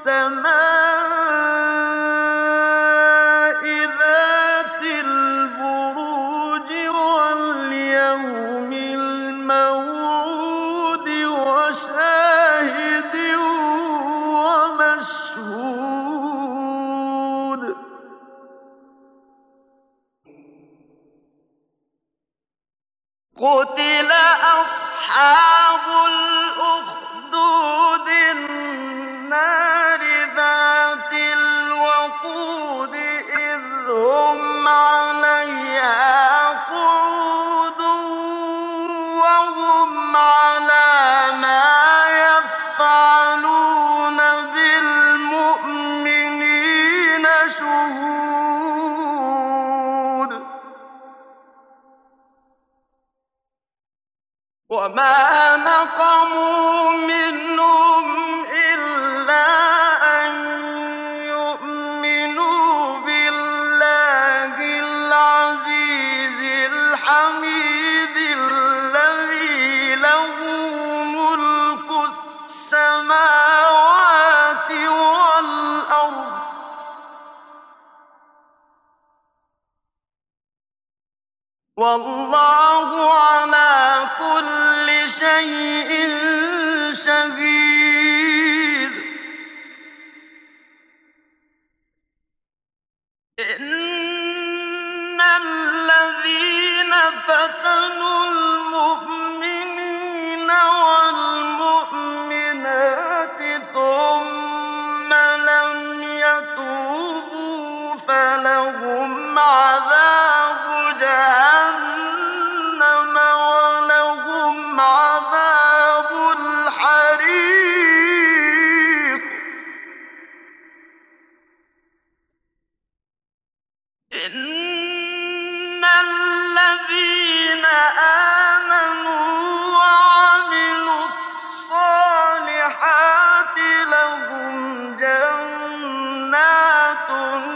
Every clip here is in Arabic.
وَالسَّمَاءِ ذَاتِ الْبُرُوجِ وَالْيَوْمِ الْمَوْعُودِ وَشَاهِدٍ وَمَشْهُودٍ قُتِلَ أَصْحَابُ الْأُخْدُودِ النَّارِ ذَاتِ الْوَقُودِ إِذْ هُمْ عَلَيْهَا قُعُودٌ وَهُمْ عَلَىٰ مَا يَفْعَلُونَ بِالْمُؤْمِنِينَ شُهُودٌ وَمَا نَقَمُوا مِنْهُمْ إِلَّا أَن يُؤْمِنُوا بِاللَّهِ الْعَزِيزِ الْحَمِيدِ الَّذِي لَهُ مُلْكُ السَّمَاوَاتِ وَالْأَرْضِ وَاللَّهُ عَلَىٰ كُلِّ شَيْءٍ شَهِيدٌ إِنَّ الَّذِينَ فَتَنُوا الْمُؤْمِنِينَ وَالْمُؤْمِنَاتِ ثُمَّ لَمْ يَتُوبُوا فَلَهُمْ عَذَابُ جَهَنَّمَ وَلَهُمْ عَذَابُ الْحَرِيقِ إِنَّ الَّذِينَ آمَنُوا وَعَمِلُوا الصَّالِحَاتِ لَهُمْ جَنَّاتٌ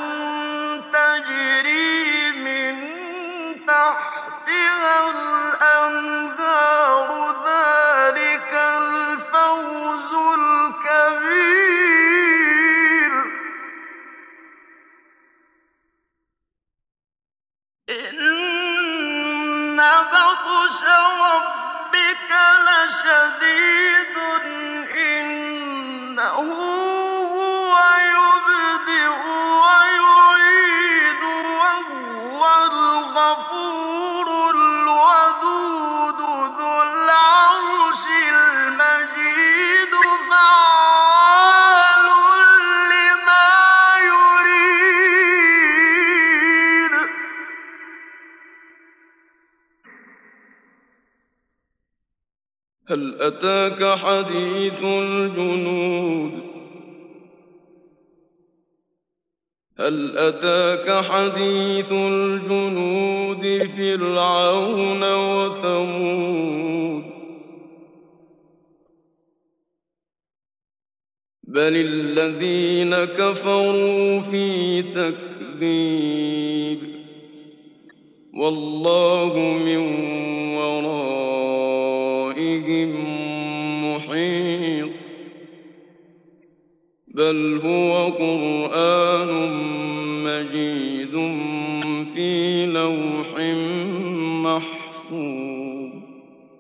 تَجْرِي مِن تَحْتِهَا الْأَنْهَارُ ذَٰلِكَ الْفَوْزُ الْكَبِيرُ إِنَّ بَطْشَ رَبِّكَ لَشَدِيدٌ إِنَّهُ هُوَ يُبْدِئُ وَيُعِيدُ وَهُوَ الْغَفُورُ الْوَدُودُ ذُو الْعَرْشِ الْمَجِيدُ فَعَّالٌ لِّمَا يُرِيدُ هل أتاك حديث الجنود هل أتاك حديث الجنود فرعون وثمود بل الذين كفروا في تكذيب والله من ورائهم محيط بل هو قرآن مجيد في لوح